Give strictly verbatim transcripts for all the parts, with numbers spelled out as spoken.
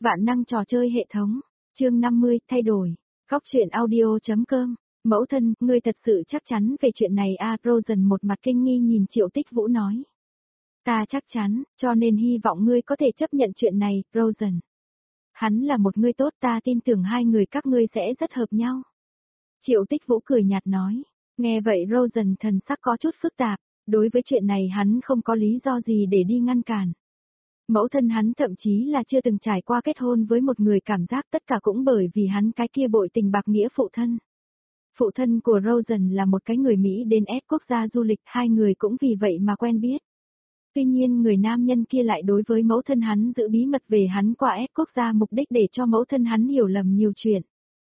Vạn năng trò chơi hệ thống. Chương năm mươi, thay đổi. Góc truyện audio.com. Mẫu thân, ngươi thật sự chắc chắn về chuyện này à? Rosen một mặt kinh nghi nhìn Triệu Tích Vũ nói. Ta chắc chắn, cho nên hy vọng ngươi có thể chấp nhận chuyện này, Rosen. Hắn là một người tốt, ta tin tưởng hai người các ngươi sẽ rất hợp nhau. Triệu Tích Vũ cười nhạt nói. Nghe vậy Rosen thần sắc có chút phức tạp, đối với chuyện này hắn không có lý do gì để đi ngăn cản. Mẫu thân hắn thậm chí là chưa từng trải qua kết hôn với một người, cảm giác tất cả cũng bởi vì hắn cái kia bội tình bạc nghĩa phụ thân. Phụ thân của Rosen là một cái người Mỹ đến S quốc gia du lịch, hai người cũng vì vậy mà quen biết. Tuy nhiên người nam nhân kia lại đối với mẫu thân hắn giữ bí mật về hắn qua S quốc gia, mục đích để cho mẫu thân hắn hiểu lầm nhiều chuyện.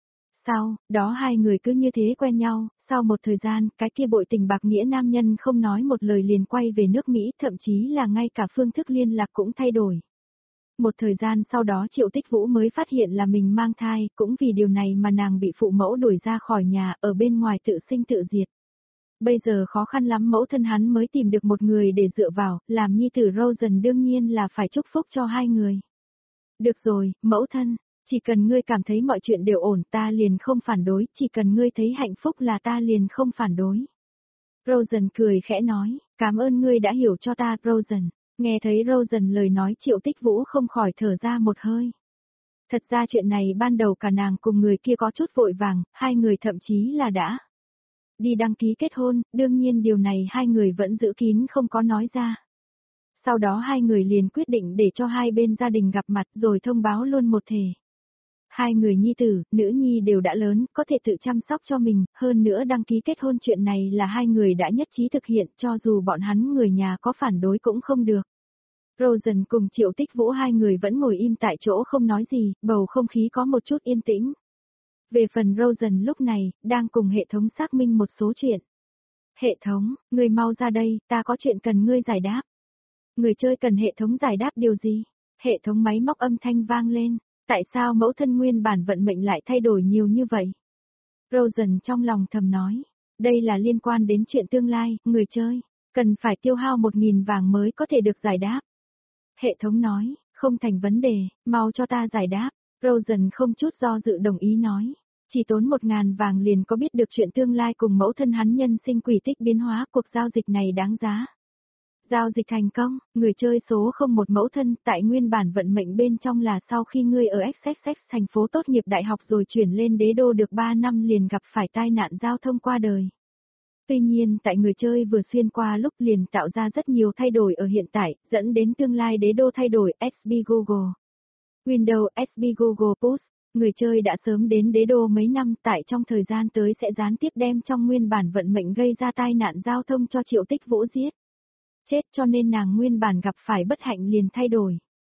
Sau đó hai người cứ như thế quen nhau, sau một thời gian, cái kia bội tình bạc nghĩa nam nhân không nói một lời liền quay về nước Mỹ, thậm chí là ngay cả phương thức liên lạc cũng thay đổi. Một thời gian sau đó Triệu Tích Vũ mới phát hiện là mình mang thai, cũng vì điều này mà nàng bị phụ mẫu đuổi ra khỏi nhà, ở bên ngoài tự sinh tự diệt. Bây giờ khó khăn lắm mẫu thân hắn mới tìm được một người để dựa vào, làm nhi tử Rosen đương nhiên là phải chúc phúc cho hai người. Được rồi, mẫu thân, chỉ cần ngươi cảm thấy mọi chuyện đều ổn ta liền không phản đối, chỉ cần ngươi thấy hạnh phúc là ta liền không phản đối. Rosen cười khẽ nói, cảm ơn ngươi đã hiểu cho ta, Rosen. Nghe thấy Rosen lời nói Triệu Tích Vũ không khỏi thở ra một hơi. Thật ra chuyện này ban đầu cả nàng cùng người kia có chút vội vàng, hai người thậm chí là đã đi đăng ký kết hôn, đương nhiên điều này hai người vẫn giữ kín không có nói ra. Sau đó hai người liền quyết định để cho hai bên gia đình gặp mặt rồi thông báo luôn một thể. Hai người nhi tử, nữ nhi đều đã lớn, có thể tự chăm sóc cho mình, hơn nữa đăng ký kết hôn chuyện này là hai người đã nhất trí thực hiện, cho dù bọn hắn người nhà có phản đối cũng không được. Rosen cùng Triệu Tích Vũ hai người vẫn ngồi im tại chỗ không nói gì, bầu không khí có một chút yên tĩnh. Về phần Rosen lúc này, đang cùng hệ thống xác minh một số chuyện. Hệ thống, ngươi mau ra đây, ta có chuyện cần ngươi giải đáp. Người chơi cần hệ thống giải đáp điều gì? Hệ thống máy móc âm thanh vang lên. Tại sao mẫu thân nguyên bản vận mệnh lại thay đổi nhiều như vậy? Rosen trong lòng thầm nói. Đây là liên quan đến chuyện tương lai, người chơi cần phải tiêu hao một nghìn vàng mới có thể được giải đáp. Hệ thống nói, không thành vấn đề, mau cho ta giải đáp. Rosen không chút do dự đồng ý nói. Chỉ tốn một ngàn vàng liền có biết được chuyện tương lai cùng mẫu thân hắn nhân sinh quỷ tích biến hóa, cuộc giao dịch này đáng giá. Giao dịch thành công, người chơi số không một mẫu thân tại nguyên bản vận mệnh bên trong là sau khi ngươi ở ích ích ích thành phố tốt nghiệp đại học rồi chuyển lên đế đô được ba năm liền gặp phải tai nạn giao thông qua đời. Tuy nhiên tại người chơi vừa xuyên qua lúc liền tạo ra rất nhiều thay đổi ở hiện tại, dẫn đến tương lai đế đô thay đổi. ét bê Google Windows ét bê Google Post, người chơi đã sớm đến đế đô mấy năm, tại trong thời gian tới sẽ gián tiếp đem trong nguyên bản vận mệnh gây ra tai nạn giao thông cho Triệu Tích Vũ giết. Chết cho nên nàng nguyên bản gặp phải bất hạnh liền thay đổi.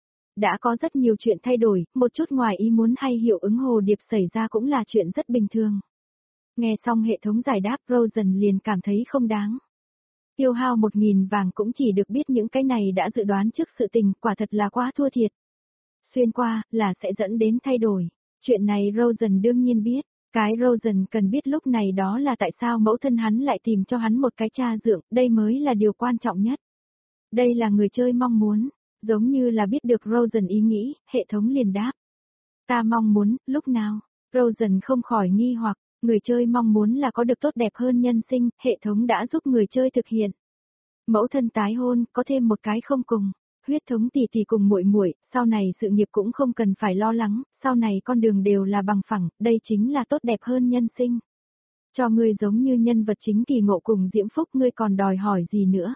Đã có rất nhiều chuyện thay đổi, một chút ngoài ý muốn hay hiệu ứng hồ điệp xảy ra cũng là chuyện rất bình thường. Nghe xong hệ thống giải đáp Rosen liền cảm thấy không đáng. Tiêu hao một nghìn vàng cũng chỉ được biết những cái này đã dự đoán trước sự tình, quả thật là quá thua thiệt. Xuyên qua, là sẽ dẫn đến thay đổi. Chuyện này Rosen đương nhiên biết. Cái Rosen cần biết lúc này đó là tại sao mẫu thân hắn lại tìm cho hắn một cái cha dượng, đây mới là điều quan trọng nhất. Đây là người chơi mong muốn, giống như là biết được Rosen ý nghĩ, hệ thống liền đáp. Ta mong muốn, lúc nào? Rosen không khỏi nghi hoặc, người chơi mong muốn là có được tốt đẹp hơn nhân sinh, hệ thống đã giúp người chơi thực hiện. Mẫu thân tái hôn, có thêm một cái không cùng. Huyết thống tỷ tỷ cùng muội muội, sau này sự nghiệp cũng không cần phải lo lắng, sau này con đường đều là bằng phẳng, đây chính là tốt đẹp hơn nhân sinh. Cho ngươi giống như nhân vật chính kỳ ngộ cùng diễm phúc, ngươi còn đòi hỏi gì nữa?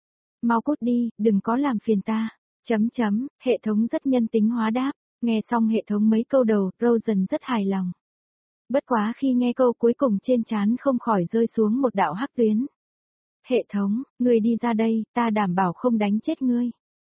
Mau cút đi, đừng có làm phiền ta. Chấm chấm, hệ thống rất nhân tính hóa đáp, nghe xong hệ thống mấy câu đầu, Rosen rất hài lòng. Bất quá khi nghe câu cuối cùng trên trán không khỏi rơi xuống một đạo hắc tuyến. Hệ thống, ngươi đi ra đây, ta đảm bảo không đánh chết ngươi.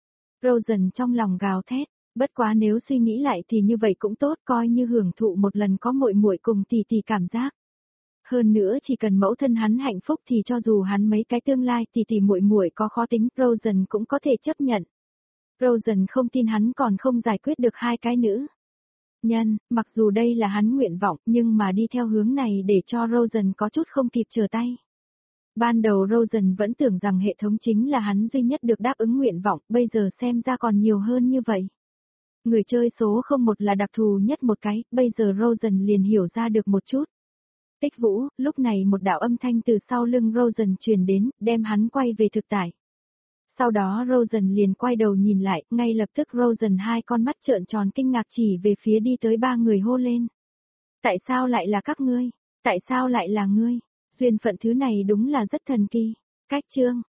Rosen trong lòng gào thét, bất quá nếu suy nghĩ lại thì như vậy cũng tốt, coi như hưởng thụ một lần có muội muội cùng tỷ tỷ cảm giác. Hơn nữa chỉ cần mẫu thân hắn hạnh phúc thì cho dù hắn mấy cái tương lai tỷ tỷ muội muội có khó tính, Rosen cũng có thể chấp nhận. Rosen không tin hắn còn không giải quyết được hai cái nữ nhân, mặc dù đây là hắn nguyện vọng, nhưng mà đi theo hướng này để cho Rosen có chút không kịp trở tay. Ban đầu Rosen vẫn tưởng rằng hệ thống chính là hắn duy nhất được đáp ứng nguyện vọng, bây giờ xem ra còn nhiều hơn như vậy. Người chơi số không một là đặc thù nhất một cái, bây giờ Rosen liền hiểu ra được một chút. Tích Vũ, lúc này một đạo âm thanh từ sau lưng Rosen truyền đến, đem hắn quay về thực tại. Sau đó Rosen liền quay đầu nhìn lại, ngay lập tức Rosen hai con mắt trợn tròn kinh ngạc chỉ về phía đi tới ba người hô lên. Tại sao lại là các ngươi? Tại sao lại là ngươi? Duyên phận thứ này đúng là rất thần kỳ. Cách chương